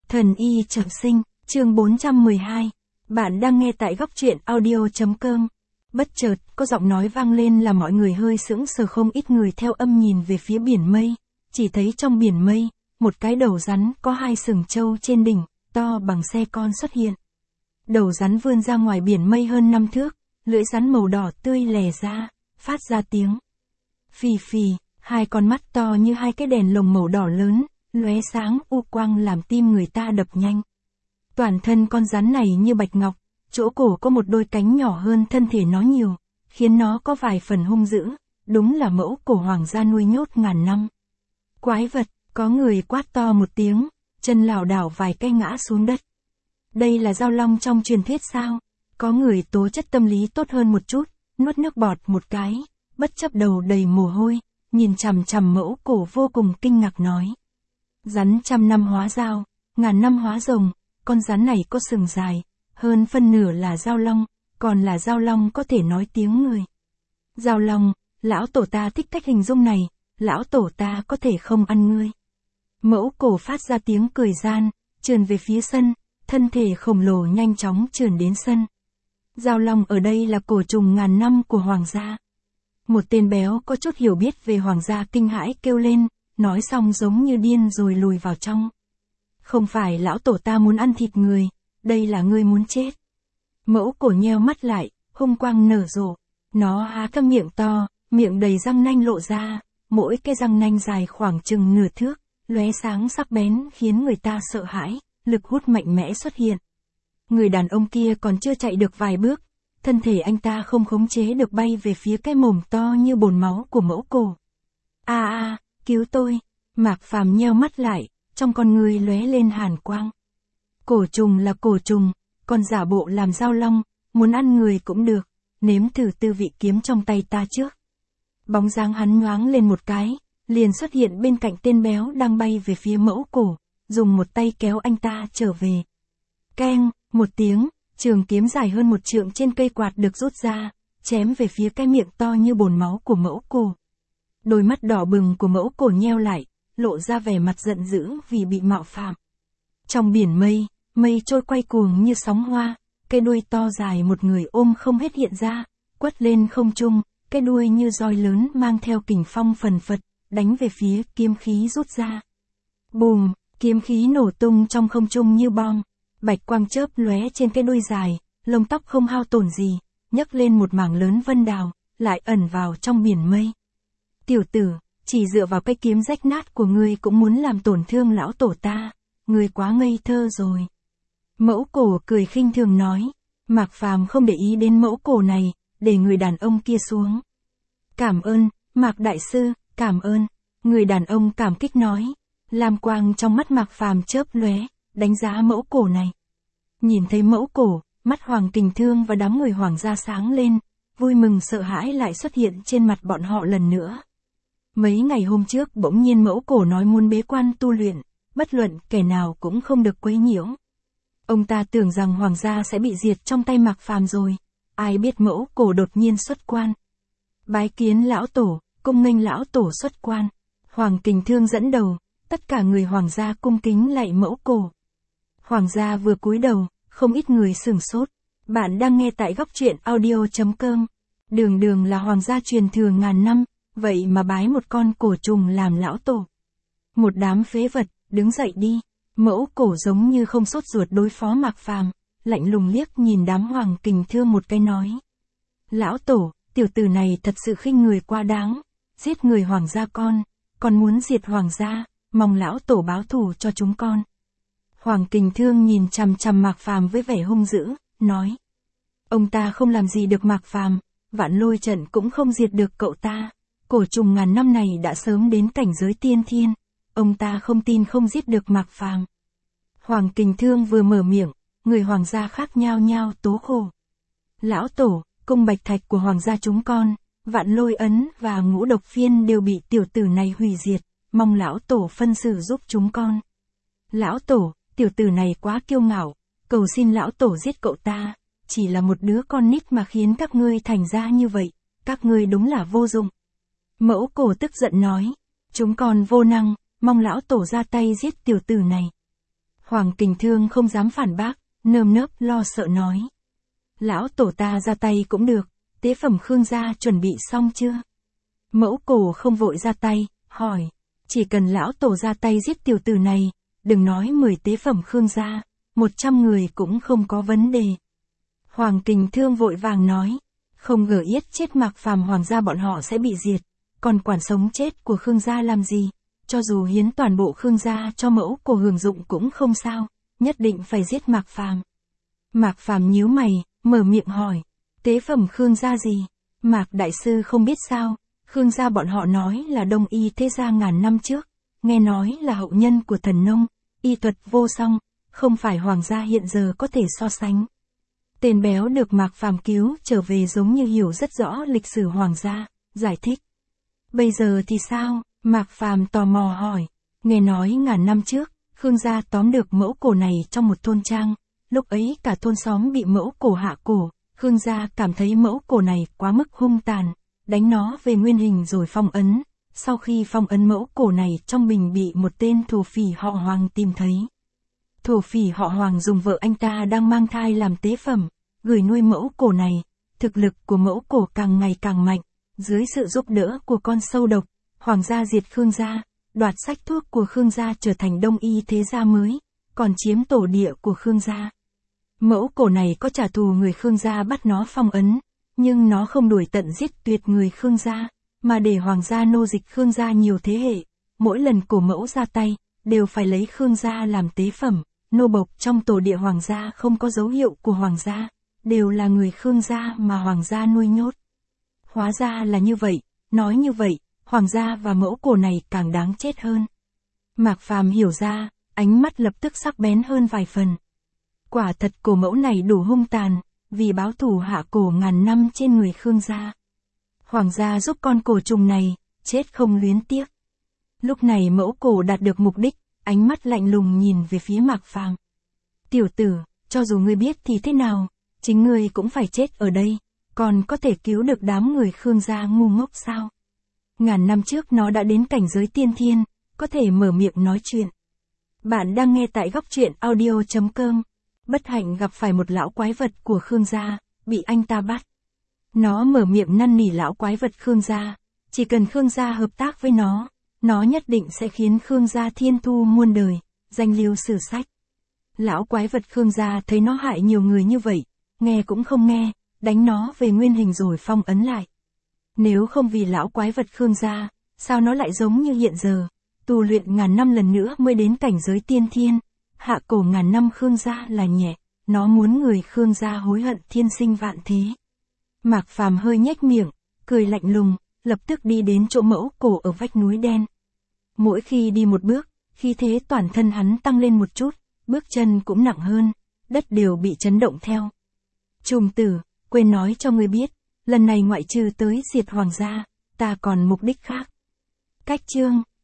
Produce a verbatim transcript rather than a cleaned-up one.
Thần y trọng sinh, chương bốn trăm mười hai. Bạn đang nghe tại góc truyện audio.com. Bất chợt, có giọng nói vang lên là mọi người hơi sững sờ, không ít người theo âm nhìn về phía biển mây. Chỉ thấy trong biển mây, một cái đầu rắn có hai sừng trâu trên đỉnh, to bằng xe con xuất hiện. Đầu rắn vươn ra ngoài biển mây hơn năm thước, lưỡi rắn màu đỏ tươi lè ra, phát ra tiếng phì phì, hai con mắt to như hai cái đèn lồng màu đỏ lớn, lóe sáng u quang làm tim người ta đập nhanh. Toàn thân con rắn này như bạch ngọc, chỗ cổ có một đôi cánh nhỏ hơn thân thể nó nhiều, khiến nó có vài phần hung dữ, đúng là mẫu cổ hoàng gia nuôi nhốt ngàn năm. Quái vật, có người quát to một tiếng, chân lảo đảo vài cái ngã xuống đất. Đây là giao long trong truyền thuyết sao? Có người tố chất tâm lý tốt hơn một chút, nuốt nước bọt một cái, bất chấp đầu đầy mồ hôi, nhìn chằm chằm mẫu cổ vô cùng kinh ngạc nói. Rắn trăm năm hóa dao, ngàn năm hóa rồng, con rắn này có sừng dài, hơn phân nửa là giao long, còn là giao long có thể nói tiếng người. Giao long, lão tổ ta thích cách hình dung này, lão tổ ta có thể không ăn ngươi. Mẫu cổ phát ra tiếng cười gian, trườn về phía sân, thân thể khổng lồ nhanh chóng trườn đến sân. Giao long ở đây là cổ trùng ngàn năm của hoàng gia. Một tên béo có chút hiểu biết về hoàng gia kinh hãi kêu lên, nói xong giống như điên rồi lùi vào trong. Không phải lão tổ ta muốn ăn thịt người, đây là ngươi muốn chết. Mẫu cổ nheo mắt lại, hung quang nở rộ. Nó há cái miệng to, miệng đầy răng nanh lộ ra, mỗi cái răng nanh dài khoảng chừng nửa thước, lóe sáng sắc bén khiến người ta sợ hãi, lực hút mạnh mẽ xuất hiện. Người đàn ông kia còn chưa chạy được vài bước, thân thể anh ta không khống chế được bay về phía cái mồm to như bồn máu của mẫu cổ. A a, cứu tôi! Mạc Phàm nheo mắt lại, trong con người lóe lên hàn quang. Cổ trùng là cổ trùng, còn giả bộ làm giao long, muốn ăn người cũng được, nếm thử tư vị kiếm trong tay ta trước. Bóng dáng hắn nhoáng lên một cái, liền xuất hiện bên cạnh tên béo đang bay về phía mẫu cổ, dùng một tay kéo anh ta trở về. Keng, một tiếng, trường kiếm dài hơn một trượng trên cây quạt được rút ra, chém về phía cái miệng to như bồn máu của mẫu cổ. Đôi mắt đỏ bừng của mẫu cổ nheo lại, lộ ra vẻ mặt giận dữ vì bị mạo phạm. Trong biển mây, mây trôi quay cuồng như sóng hoa, cái đuôi to dài một người ôm không hết hiện ra, quất lên không trung, cái đuôi như roi lớn mang theo kình phong phần phật, đánh về phía kiếm khí rút ra. Bùm, kiếm khí nổ tung trong không trung như bom, bạch quang chớp lóe trên cái đuôi dài, lông tóc không hao tổn gì, nhấc lên một mảng lớn vân đào, lại ẩn vào trong biển mây. Tiểu tử, chỉ dựa vào cái kiếm rách nát của ngươi cũng muốn làm tổn thương lão tổ ta, ngươi quá ngây thơ rồi. Mẫu cổ cười khinh thường nói, Mạc Phàm không để ý đến mẫu cổ này, để người đàn ông kia xuống. Cảm ơn, Mạc Đại Sư, cảm ơn, người đàn ông cảm kích nói, lam quang trong mắt Mạc Phàm chớp lóe, đánh giá mẫu cổ này. Nhìn thấy mẫu cổ, mắt Hoàng Kình Thương và đám người hoàng gia sáng lên, vui mừng sợ hãi lại xuất hiện trên mặt bọn họ lần nữa. Mấy ngày hôm trước bỗng nhiên mẫu cổ nói muốn bế quan tu luyện, bất luận kẻ nào cũng không được quấy nhiễu. Ông ta tưởng rằng hoàng gia sẽ bị diệt trong tay Mạc Phàm rồi, ai biết mẫu cổ đột nhiên xuất quan. Bái kiến lão tổ, cung nghênh lão tổ xuất quan. Hoàng Kình Thương dẫn đầu, tất cả người hoàng gia cung kính lạy mẫu cổ. Hoàng gia vừa cúi đầu, không ít người sửng sốt. Bạn đang nghe tại góc truyện audio.com. Đường đường là hoàng gia truyền thừa ngàn năm, vậy mà bái một con cổ trùng làm lão tổ. Một đám phế vật, đứng dậy đi. Mẫu cổ giống như không sốt ruột đối phó Mạc Phàm, lạnh lùng liếc nhìn đám Hoàng Kình Thương một cái nói. Lão tổ, tiểu tử này thật sự khinh người quá đáng, giết người hoàng gia con, còn muốn diệt hoàng gia, mong lão tổ báo thù cho chúng con. Hoàng Kình Thương nhìn chằm chằm Mạc Phàm với vẻ hung dữ, nói. Ông ta không làm gì được Mạc Phàm, vạn lôi trận cũng không diệt được cậu ta, cổ trùng ngàn năm này đã sớm đến cảnh giới tiên thiên, ông ta không tin không giết được Mạc Phàm. Hoàng Kình Thương vừa mở miệng, người hoàng gia khác nhao nhao tố khổ. Lão tổ, cung bạch thạch của hoàng gia chúng con, vạn lôi ấn và ngũ độc phiên đều bị tiểu tử này hủy diệt, mong lão tổ phân xử giúp chúng con. Lão tổ, tiểu tử này quá kiêu ngạo, cầu xin lão tổ giết cậu ta, chỉ là một đứa con nít mà khiến các ngươi thành ra như vậy, các ngươi đúng là vô dụng. Mẫu cổ tức giận nói, chúng con vô năng, mong lão tổ ra tay giết tiểu tử này. Hoàng Kình Thương không dám phản bác, nơm nớp lo sợ nói. Lão tổ ta ra tay cũng được, tế phẩm Khương gia chuẩn bị xong chưa? Mẫu cổ không vội ra tay, hỏi. Chỉ cần lão tổ ra tay giết tiểu tử này, đừng nói mười tế phẩm Khương gia, một trăm người cũng không có vấn đề. Hoàng Kình Thương vội vàng nói. Không ngờ yết chết Mạc Phàm hoàng gia bọn họ sẽ bị diệt, còn quản sống chết của Khương gia làm gì? Cho dù hiến toàn bộ Khương gia cho mẫu cổ hưởng dụng cũng không sao, nhất định phải giết Mạc Phàm. Mạc Phàm nhíu mày, mở miệng hỏi, tế phẩm Khương gia gì? Mạc đại sư không biết sao, Khương gia bọn họ nói là đông y thế gia ngàn năm trước, nghe nói là hậu nhân của thần nông, y thuật vô song, không phải hoàng gia hiện giờ có thể so sánh. Tên béo được Mạc Phàm cứu trở về giống như hiểu rất rõ lịch sử hoàng gia, giải thích. Bây giờ thì sao? Mạc Phàm tò mò hỏi. Nghe nói ngàn năm trước, Khương gia tóm được mẫu cổ này trong một thôn trang, lúc ấy cả thôn xóm bị mẫu cổ hạ cổ, Khương gia cảm thấy mẫu cổ này quá mức hung tàn, đánh nó về nguyên hình rồi phong ấn, sau khi phong ấn mẫu cổ này trong bình bị một tên thổ phỉ họ Hoàng tìm thấy. Thổ phỉ họ Hoàng dùng vợ anh ta đang mang thai làm tế phẩm, gửi nuôi mẫu cổ này, thực lực của mẫu cổ càng ngày càng mạnh, dưới sự giúp đỡ của con sâu độc, Hoàng gia diệt Khương gia, đoạt sách thuốc của Khương gia trở thành đông y thế gia mới, còn chiếm tổ địa của Khương gia. Mẫu cổ này có trả thù người Khương gia bắt nó phong ấn, nhưng nó không đuổi tận giết tuyệt người Khương gia, mà để Hoàng gia nô dịch Khương gia nhiều thế hệ, mỗi lần cổ mẫu ra tay, đều phải lấy Khương gia làm tế phẩm, nô bộc trong tổ địa Hoàng gia không có dấu hiệu của Hoàng gia, đều là người Khương gia mà Hoàng gia nuôi nhốt. Hóa ra là như vậy, nói như vậy, Hoàng gia và mẫu cổ này càng đáng chết hơn. Mạc Phàm hiểu ra, ánh mắt lập tức sắc bén hơn vài phần. Quả thật cổ mẫu này đủ hung tàn, vì báo thù hạ cổ ngàn năm trên người Khương gia. Hoàng gia giúp con cổ trùng này, chết không luyến tiếc. Lúc này mẫu cổ đạt được mục đích, ánh mắt lạnh lùng nhìn về phía Mạc Phàm. Tiểu tử, cho dù ngươi biết thì thế nào, chính ngươi cũng phải chết ở đây, còn có thể cứu được đám người Khương gia ngu ngốc sao? Ngàn năm trước nó đã đến cảnh giới tiên thiên, có thể mở miệng nói chuyện. Bạn đang nghe tại góc truyện audio chấm com. Bất hạnh gặp phải một lão quái vật của Khương gia, bị anh ta bắt. Nó mở miệng năn nỉ lão quái vật Khương gia, chỉ cần Khương gia hợp tác với nó, nó nhất định sẽ khiến Khương gia thiên thu muôn đời, danh lưu sử sách. Lão quái vật Khương gia thấy nó hại nhiều người như vậy, nghe cũng không nghe, đánh nó về nguyên hình rồi phong ấn lại. Nếu không vì lão quái vật Khương gia, sao nó lại giống như hiện giờ, tu luyện ngàn năm lần nữa mới đến cảnh giới tiên thiên, hạ cổ ngàn năm Khương gia là nhẹ, nó muốn người Khương gia hối hận thiên sinh vạn thế. Mạc Phàm hơi nhếch miệng, cười lạnh lùng, lập tức đi đến chỗ mẫu cổ ở vách núi đen. Mỗi khi đi một bước, khí thế toàn thân hắn tăng lên một chút, bước chân cũng nặng hơn, đất đều bị chấn động theo. Trùng tử, quên nói cho ngươi biết, lần này ngoại trừ tới diệt Hoàng gia, ta còn mục đích khác. Cách chương